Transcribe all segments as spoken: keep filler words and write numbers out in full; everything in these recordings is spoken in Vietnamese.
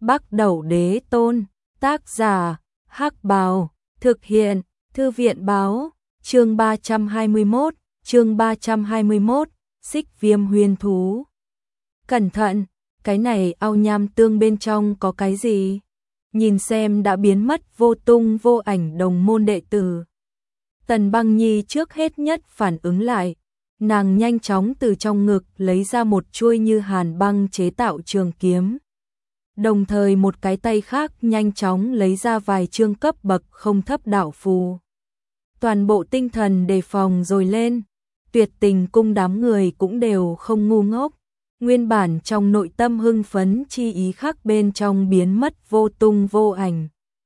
Bắc Đẩu Đế Tôn, tác giả, Hắc Bào, thực hiện, Thư viện báo, chương ba trăm hai mươi mốt, chương ba trăm hai mươi mốt, Xích Viêm Huyên Thú. Cẩn thận, cái này ao nham tương bên trong có cái gì? Nhìn xem đã biến mất vô tung vô ảnh đồng môn đệ tử. Tần Băng Nhi trước hết nhất phản ứng lại, nàng nhanh chóng từ trong ngực lấy ra một chuôi như hàn băng chế tạo trường kiếm. Đồng thời một cái tay khác nhanh chóng lấy ra vài chương cấp bậc không thấp đạo phù. Toàn bộ tinh thần đề phòng rồi lên, Tuyệt Tình cung đám người cũng đều không ngu ngốc. Nguyên bản trong nội tâm hưng phấn chi ý khác bên trong biến mất vô tung vô ảnh.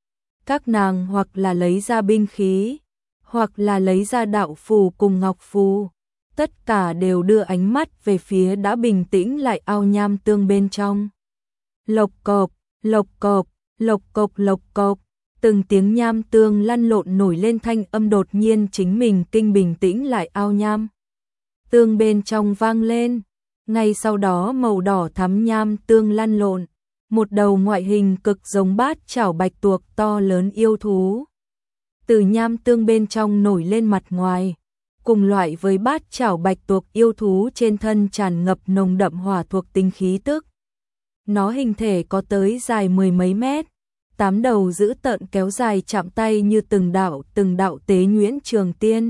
Các nàng hoặc là lấy ra binh khí, hoặc là lấy ra đạo phù cùng ngọc phù. Tất cả đều đưa ánh mắt về phía đã bình tĩnh lại ao nham tương bên trong. Lộc cộp, lộc cộp, lộc cộp lộc cộp, từng tiếng nham tương lăn lộn nổi lên thanh âm đột nhiên chính mình kinh bình tĩnh lại ao nham tương bên trong vang lên. Ngay sau đó màu đỏ thắm nham tương lăn lộn, một đầu ngoại hình cực giống bát chảo bạch tuộc to lớn yêu thú. Từ nham tương bên trong nổi lên mặt ngoài, cùng loại với bát chảo bạch tuộc yêu thú trên thân tràn ngập nồng đậm hỏa thuộc tính khí tức. Nó hình thể có tới dài mười mấy mét, tám đầu dữ tợn kéo dài chạm tay như từng đạo từng đạo tế nhuyễn trường tiên.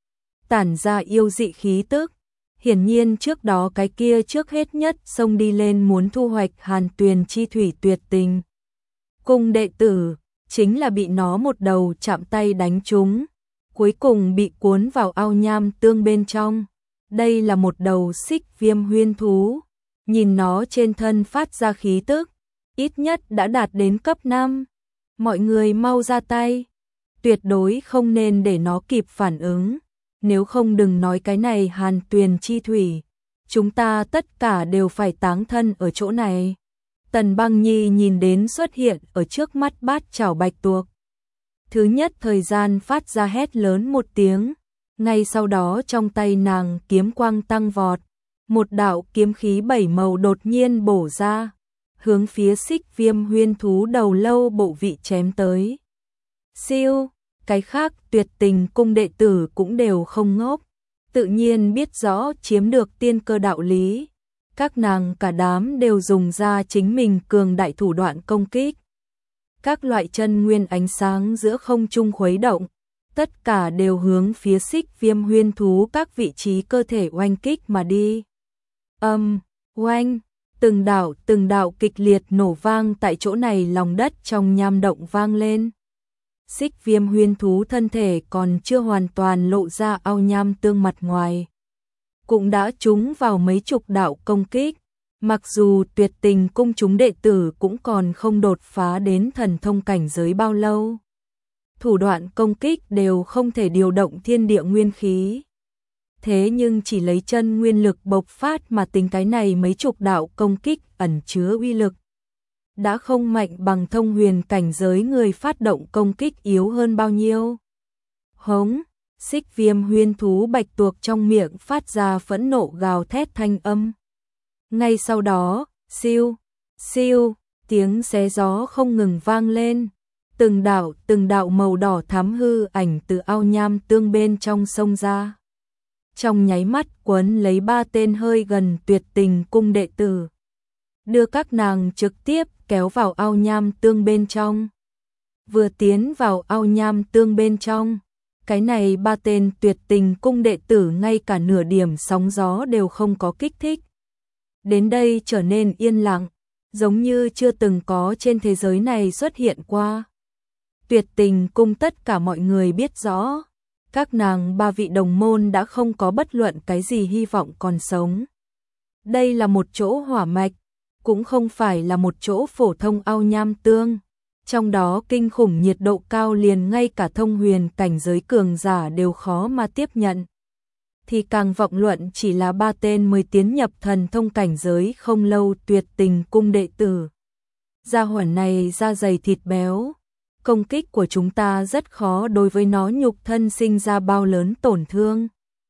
Tản ra yêu dị khí tức. Hiển nhiên trước đó cái kia trước hết nhất xông đi lên muốn thu hoạch Hàn Tuyền chi thủy Tuyệt Tình cung đệ tử, chính là bị nó một đầu chạm tay đánh trúng, cuối cùng bị cuốn vào ao nham tương bên trong. Đây là một đầu xích viêm huyên thú, nhìn nó trên thân phát ra khí tức, ít nhất đã đạt đến cấp năm. Mọi người mau ra tay, tuyệt đối không nên để nó kịp phản ứng. Nếu không đừng nói cái này Hàn Tuyền chi thủy, chúng ta tất cả đều phải táng thân ở chỗ này. Tần Băng Nhi nhìn đến xuất hiện ở trước mắt bát chảo bạch tuộc. Thứ nhất thời gian phát ra hét lớn một tiếng, ngay sau đó trong tay nàng kiếm quang tăng vọt, một đạo kiếm khí bảy màu đột nhiên bổ ra, hướng phía xích viêm huyên thú đầu lâu bộ vị chém tới. Siêu! Cái khác Tuyệt Tình cung đệ tử cũng đều không ngốc, tự nhiên biết rõ chiếm được tiên cơ đạo lý. Các nàng cả đám đều dùng ra chính mình cường đại thủ đoạn công kích. Các loại chân nguyên ánh sáng giữa không trung khuấy động, tất cả đều hướng phía xích viêm huyên thú các vị trí cơ thể oanh kích mà đi. Âm, oanh, từng đạo từng đạo kịch liệt nổ vang tại chỗ này, lòng đất trong nham động vang lên. Xích viêm huyên thú thân thể còn chưa hoàn toàn lộ ra ao nham tương mặt ngoài, cũng đã trúng vào mấy chục đạo công kích. Mặc dù Tuyệt Tình cung chúng đệ tử cũng còn không đột phá đến thần thông cảnh giới bao lâu, thủ đoạn công kích đều không thể điều động thiên địa nguyên khí. Thế nhưng chỉ lấy chân nguyên lực bộc phát mà tính, cái này mấy chục đạo công kích ẩn chứa uy lực đã không mạnh bằng thông huyền cảnh giới người phát động công kích yếu hơn bao nhiêu. Hống, xích viêm huyên thú bạch tuộc trong miệng phát ra phẫn nộ gào thét thanh âm. Ngay sau đó, siêu, siêu, tiếng xé gió không ngừng vang lên. Từng đạo, từng đạo màu đỏ thắm hư ảnh từ ao nham tương bên trong sông ra. Trong nháy mắt quấn lấy ba tên hơi gần Tuyệt Tình cung đệ tử, đưa các nàng trực tiếp kéo vào ao nham tương bên trong. Vừa tiến vào ao nham tương bên trong, cái này ba tên Tuyệt Tình cung đệ tử ngay cả nửa điểm sóng gió đều không có kích thích. Đến đây trở nên yên lặng, giống như chưa từng có trên thế giới này xuất hiện qua. Tuyệt Tình cung tất cả mọi người biết rõ, các nàng ba vị đồng môn đã không có bất luận cái gì hy vọng còn sống. Đây là một chỗ hỏa mạch, cũng không phải là một chỗ phổ thông ao nham tương, trong đó kinh khủng nhiệt độ cao liền ngay cả thông huyền cảnh giới cường giả đều khó mà tiếp nhận. Thì càng vọng luận chỉ là ba tên mới tiến nhập thần thông cảnh giới không lâu Tuyệt Tình cung đệ tử. Gia hỏa này da dày thịt béo, công kích của chúng ta rất khó đối với nó nhục thân sinh ra bao lớn tổn thương.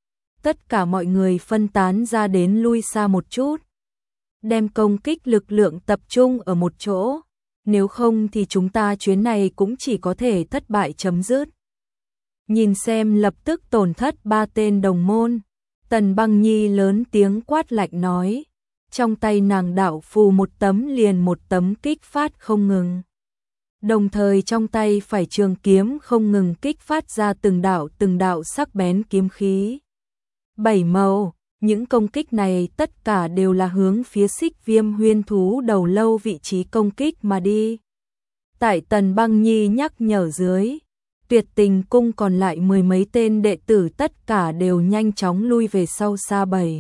Tất cả mọi người phân tán ra đến lui xa một chút, đem công kích lực lượng tập trung ở một chỗ, nếu không thì chúng ta chuyến này cũng chỉ có thể thất bại chấm dứt. Nhìn xem lập tức tổn thất ba tên đồng môn, Tần Băng Nhi lớn tiếng quát lạnh nói, trong tay nàng đạo phù một tấm liền một tấm kích phát không ngừng. Đồng thời trong tay phải trường kiếm không ngừng kích phát ra từng đạo từng đạo sắc bén kiếm khí. Bảy màu, những công kích này tất cả đều là hướng phía Xích Viêm Huyên thú đầu lâu vị trí công kích mà đi. Tại Tần Băng Nhi nhắc nhở dưới, Tuyệt Tình cung còn lại mười mấy tên đệ tử tất cả đều nhanh chóng lui về sau xa bảy,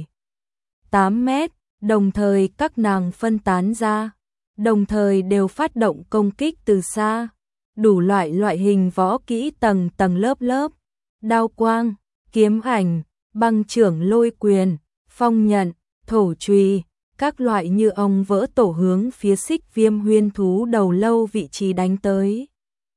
tám mét, đồng thời các nàng phân tán ra, đồng thời đều phát động công kích từ xa, đủ loại loại hình võ kỹ tầng tầng lớp lớp, đao quang, kiếm ảnh, băng chưởng lôi quyền, phong nhận, thổ chùy, các loại như ong vỡ tổ hướng phía Xích Viêm Huyên thú đầu lâu vị trí đánh tới.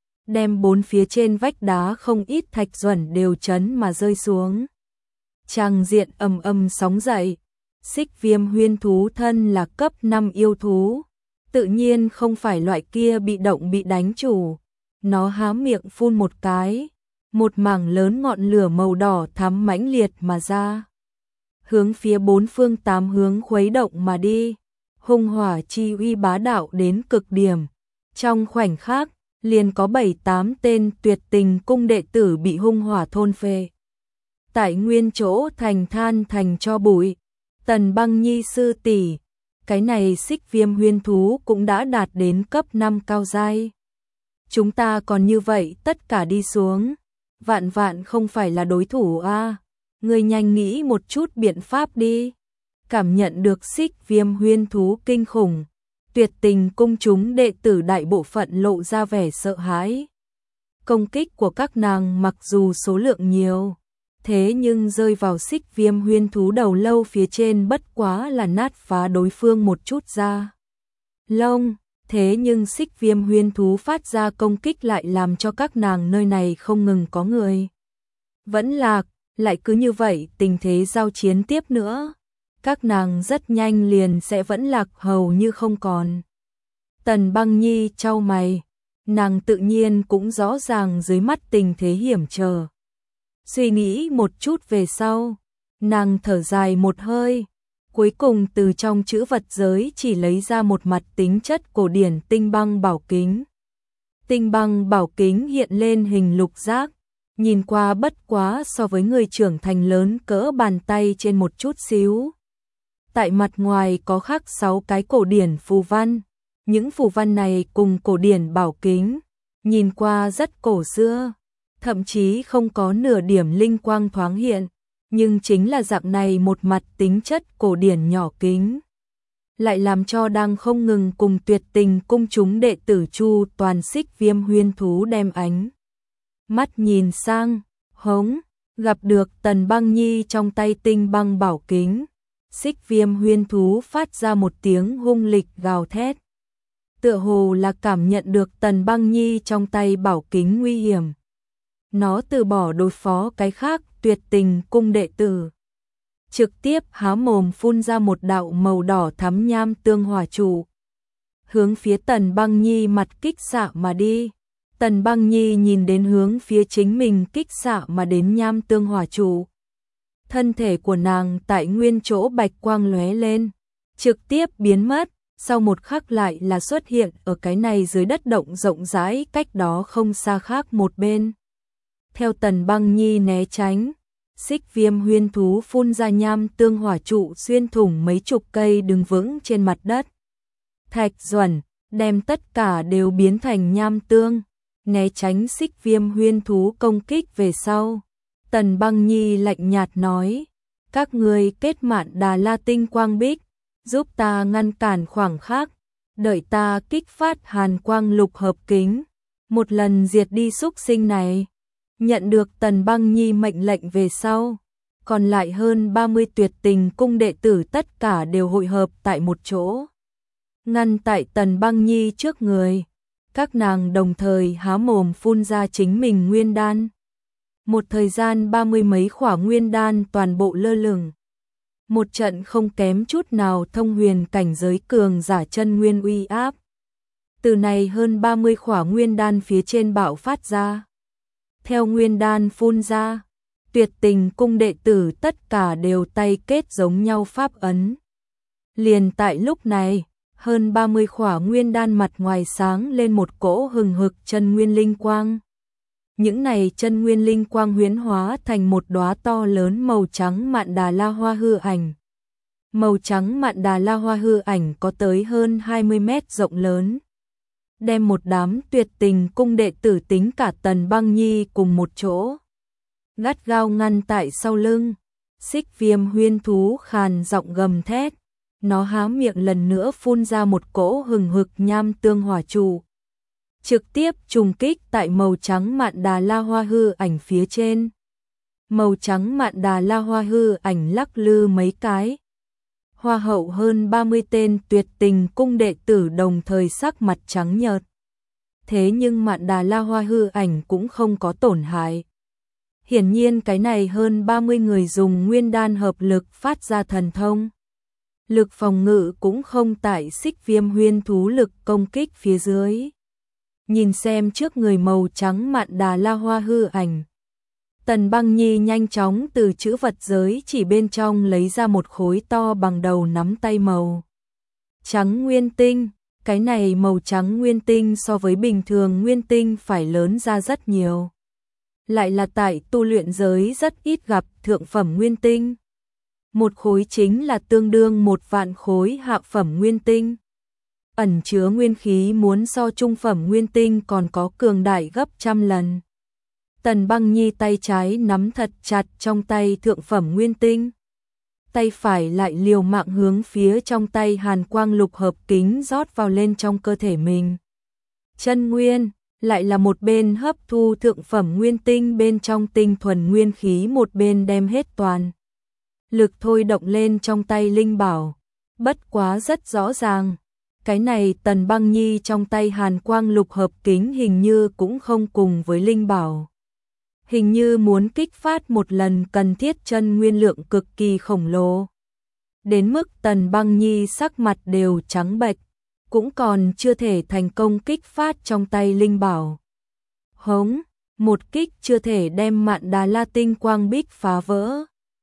Đem bốn phía trên vách đá không ít thạch duẩn đều chấn mà rơi xuống. Tràng diện ầm ầm sóng dậy. Xích Viêm Huyên thú thân là cấp năm yêu thú, tự nhiên không phải loại kia bị động bị đánh chủ. Nó há miệng phun một cái, một mảng lớn ngọn lửa màu đỏ thắm mãnh liệt mà ra, hướng phía bốn phương tám hướng khuấy động mà đi. Hung hỏa chi uy bá đạo đến cực điểm. Trong khoảnh khắc, liền có bảy tám tên Tuyệt Tình cung đệ tử bị hung hỏa thôn phệ. Tại nguyên chỗ thành than thành cho bụi. Tần Băng Nhi sư tỷ, cái này Xích Viêm Huyên thú cũng đã đạt đến cấp năm cao giai. Chúng ta còn như vậy tất cả đi xuống, vạn vạn không phải là đối thủ a. À. Ngươi nhanh nghĩ một chút biện pháp đi. Cảm nhận được Xích Viêm Huyên thú kinh khủng, Tuyệt Tình cung chúng đệ tử đại bộ phận lộ ra vẻ sợ hãi. Công kích của các nàng mặc dù số lượng nhiều, thế nhưng rơi vào Xích Viêm Huyên thú đầu lâu phía trên bất quá là nát phá đối phương một chút ra lông, thế nhưng Xích Viêm Huyên thú phát ra công kích lại làm cho các nàng nơi này không ngừng có người vẫn lạc, lại cứ như vậy tình thế giao chiến tiếp nữa, các nàng rất nhanh liền sẽ vẫn lạc hầu như không còn. Tần Băng Nhi chau mày, nàng tự nhiên cũng rõ ràng dưới mắt tình thế hiểm trở. Suy nghĩ một chút về sau, nàng thở dài một hơi, cuối cùng từ trong chữ vật giới chỉ lấy ra một mặt tính chất cổ điển tinh băng bảo kính. Tinh băng bảo kính hiện lên hình lục giác, nhìn qua bất quá so với người trưởng thành lớn cỡ bàn tay trên một chút xíu. Tại mặt ngoài có khắc sáu cái cổ điển phù văn, những phù văn này cùng cổ điển bảo kính, nhìn qua rất cổ xưa, thậm chí không có nửa điểm linh quang thoáng hiện, nhưng chính là dạng này một mặt tính chất cổ điển nhỏ kính, lại làm cho đang không ngừng cùng Tuyệt Tình cung chúng đệ tử Chu toàn Xích Viêm Huyên thú đem ánh mắt nhìn sang, hống, gặp được Tần Băng Nhi trong tay tinh băng bảo kính, Xích Viêm Huyên thú phát ra một tiếng hung lịch gào thét. Tựa hồ là cảm nhận được Tần Băng Nhi trong tay bảo kính nguy hiểm. Nó từ bỏ đối phó cái khác Tuyệt Tình cung đệ tử, trực tiếp há mồm phun ra một đạo màu đỏ thắm nham tương hỏa trụ, hướng phía Tần Băng Nhi mặt kích xạ mà đi. Tần Băng Nhi nhìn đến hướng phía chính mình kích xạ mà đến nham tương hỏa trụ, thân thể của nàng tại nguyên chỗ bạch quang lóe lên, trực tiếp biến mất, sau một khắc lại là xuất hiện ở cái này dưới đất động rộng rãi cách đó không xa khác một bên. Theo Tần Băng Nhi né tránh, Xích Viêm Huyên thú phun ra nham tương hỏa trụ xuyên thủng mấy chục cây đứng vững trên mặt đất. Thạch duẩn, đem tất cả đều biến thành nham tương, né tránh Xích Viêm Huyên thú công kích về sau. Tần Băng Nhi lạnh nhạt nói, các ngươi kết mạn Đà La tinh quang bích, giúp ta ngăn cản khoảng khắc, đợi ta kích phát hàn quang lục hợp kính, một lần diệt đi xúc sinh này. Nhận được Tần Băng Nhi mệnh lệnh về sau, còn lại hơn ba mươi Tuyệt Tình cung đệ tử tất cả đều hội hợp tại một chỗ, ngăn tại Tần Băng Nhi trước người. Các nàng đồng thời há mồm phun ra chính mình nguyên đan. Một thời gian ba mươi mấy khỏa nguyên đan toàn bộ lơ lửng. Một trận không kém chút nào thông huyền cảnh giới cường giả chân nguyên uy áp. Từ này hơn ba mươi khỏa nguyên đan phía trên bạo phát ra. Theo nguyên đan phun ra, Tuyệt Tình cung đệ tử tất cả đều tay kết giống nhau pháp ấn. Liền tại lúc này, hơn ba mươi khỏa nguyên đan mặt ngoài sáng lên một cỗ hừng hực chân nguyên linh quang. Những này chân nguyên linh quang huyễn hóa thành một đóa to lớn màu trắng mạn đà la hoa hư ảnh. Màu trắng mạn đà la hoa hư ảnh có tới hơn hai mươi mét rộng lớn. Đem một đám Tuyệt Tình cung đệ tử tính cả Tần Băng Nhi cùng một chỗ. Gắt gao ngăn tại sau lưng. Xích Viêm huyên thú khàn giọng gầm thét. Nó há miệng lần nữa phun ra một cỗ hừng hực nham tương hỏa trụ. Trực tiếp trùng kích tại màu trắng mạn đà la hoa hư ảnh phía trên. Màu trắng mạn đà la hoa hư ảnh lắc lư mấy cái. Hoa hậu hơn ba mươi tên Tuyệt Tình cung đệ tử đồng thời sắc mặt trắng nhợt. Thế nhưng mạn đà la hoa hư ảnh cũng không có tổn hại. Hiển nhiên cái này hơn ba mươi người dùng nguyên đan hợp lực phát ra thần thông. Lực phòng ngự cũng không tại Xích Viêm huyên thú lực công kích phía dưới. Nhìn xem trước người màu trắng mạn đà la hoa hư ảnh. Tần Băng Nhi nhanh chóng từ chữ vật giới chỉ bên trong lấy ra một khối to bằng đầu nắm tay màu trắng nguyên tinh. Cái này màu trắng nguyên tinh so với bình thường nguyên tinh phải lớn ra rất nhiều. Lại là tại tu luyện giới rất ít gặp thượng phẩm nguyên tinh. Một khối chính là tương đương một vạn khối hạ phẩm nguyên tinh. Ẩn chứa nguyên khí muốn so trung phẩm nguyên tinh còn có cường đại gấp trăm lần. Tần Băng Nhi tay trái nắm thật chặt trong tay thượng phẩm nguyên tinh. Tay phải lại liều mạng hướng phía trong tay hàn quang lục hợp kính rót vào lên trong cơ thể mình. Chân nguyên, lại là một bên hấp thu thượng phẩm nguyên tinh bên trong tinh thuần nguyên khí, một bên đem hết toàn lực thôi động lên trong tay linh bảo. Bất quá rất rõ ràng, cái này Tần Băng Nhi trong tay hàn quang lục hợp kính hình như cũng không cùng với linh bảo. Hình như muốn kích phát một lần cần thiết chân nguyên lượng cực kỳ khổng lồ. Đến mức Tần Băng Nhi sắc mặt đều trắng bệch, cũng còn chưa thể thành công kích phát trong tay linh bảo. Hống, một kích chưa thể đem mạn đà la tinh quang bích phá vỡ.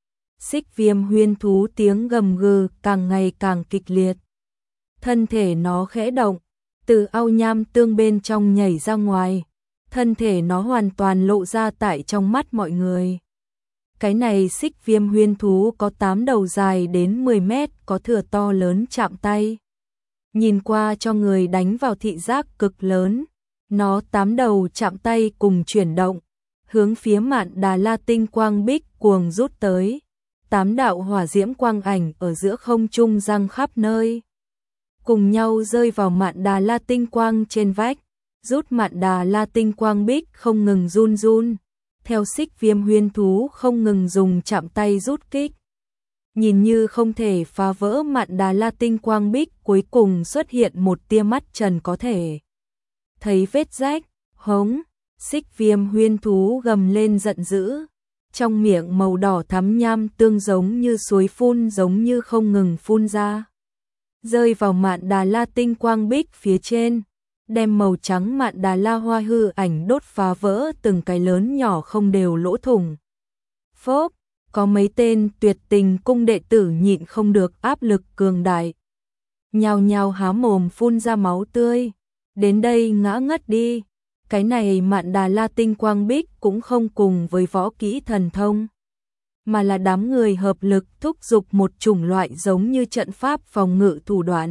Xích Viêm huyên thú tiếng gầm gừ càng ngày càng kịch liệt. Thân thể nó khẽ động, từ ao nham tương bên trong nhảy ra ngoài. Thân thể nó hoàn toàn lộ ra tại trong mắt mọi người. Cái này Xích Viêm huyên thú có tám đầu dài đến mười mét, có thừa to lớn chạm tay. Nhìn qua cho người đánh vào thị giác cực lớn. Nó tám đầu chạm tay cùng chuyển động, hướng phía mạn đà la tinh quang bích cuồng rút tới. Tám đạo hỏa diễm quang ảnh ở giữa không trung răng khắp nơi, cùng nhau rơi vào mạn đà la tinh quang trên vách. Rút mạn đà la tinh quang bích không ngừng run run, theo Xích Viêm huyên thú không ngừng dùng chạm tay rút kích. Nhìn như không thể phá vỡ mạn đà la tinh quang bích, cuối cùng xuất hiện một tia mắt trần có thể thấy vết rách. Hống, Xích Viêm huyên thú gầm lên giận dữ, trong miệng màu đỏ thắm nham tương giống như suối phun giống như không ngừng phun ra, rơi vào mạn đà la tinh quang bích phía trên, đem màu trắng mạn đà la hoa hư ảnh đốt phá vỡ từng cái lớn nhỏ không đều lỗ thủng. Phốp, có mấy tên Tuyệt Tình cung đệ tử nhịn không được áp lực cường đại, nhao nhao há mồm phun ra máu tươi, đến đây ngã ngất đi. Cái này mạn đà la tinh quang bích cũng không cùng với võ kỹ thần thông, mà là đám người hợp lực thúc giục một chủng loại giống như trận pháp phòng ngự thủ đoạn.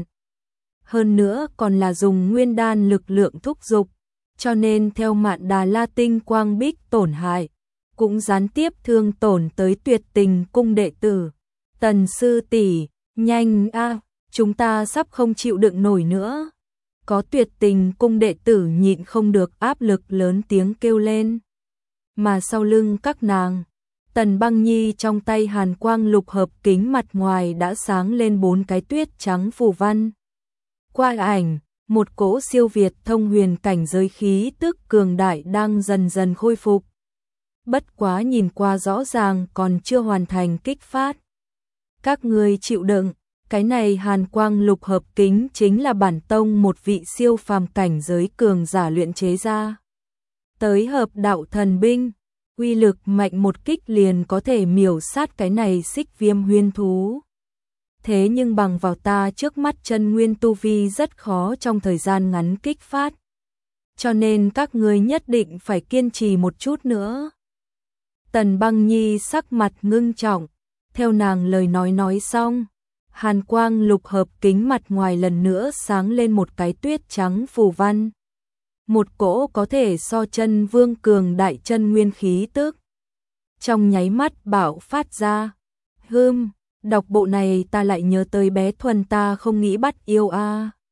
Hơn nữa còn là dùng nguyên đan lực lượng thúc giục, cho nên theo mạn đà la tinh quang bích tổn hại, cũng gián tiếp thương tổn tới Tuyệt Tình cung đệ tử. Tần sư tỷ, nhanh a, chúng ta sắp không chịu đựng nổi nữa. Có Tuyệt Tình cung đệ tử nhịn không được áp lực lớn tiếng kêu lên. Mà sau lưng các nàng, Tần Băng Nhi trong tay hàn quang lục hợp kính mặt ngoài đã sáng lên bốn cái tuyết trắng phù văn. Qua ảnh, một cỗ siêu việt thông huyền cảnh giới khí tức cường đại đang dần dần khôi phục. Bất quá nhìn qua rõ ràng còn chưa hoàn thành kích phát. Các ngươi chịu đựng, Cái này hàn quang lục hợp kính chính là bản tông một vị siêu phàm cảnh giới cường giả luyện chế ra. Tới hợp đạo thần binh, uy lực mạnh một kích liền có thể miểu sát cái này xích viêm huyên thú. Thế nhưng bằng vào ta trước mắt chân nguyên tu vi rất khó trong thời gian ngắn kích phát. Cho nên các ngươi nhất định phải kiên trì một chút nữa. Tần Băng Nhi sắc mặt ngưng trọng, theo nàng lời nói nói xong, hàn quang lục hợp kính mặt ngoài lần nữa sáng lên một cái tuyết trắng phù văn. Một cỗ có thể so chân vương cường đại chân nguyên khí tức. Trong nháy mắt bạo phát ra. Hừm, đọc bộ này ta lại nhớ tới bé Thuần ta không nghĩ bắt yêu a.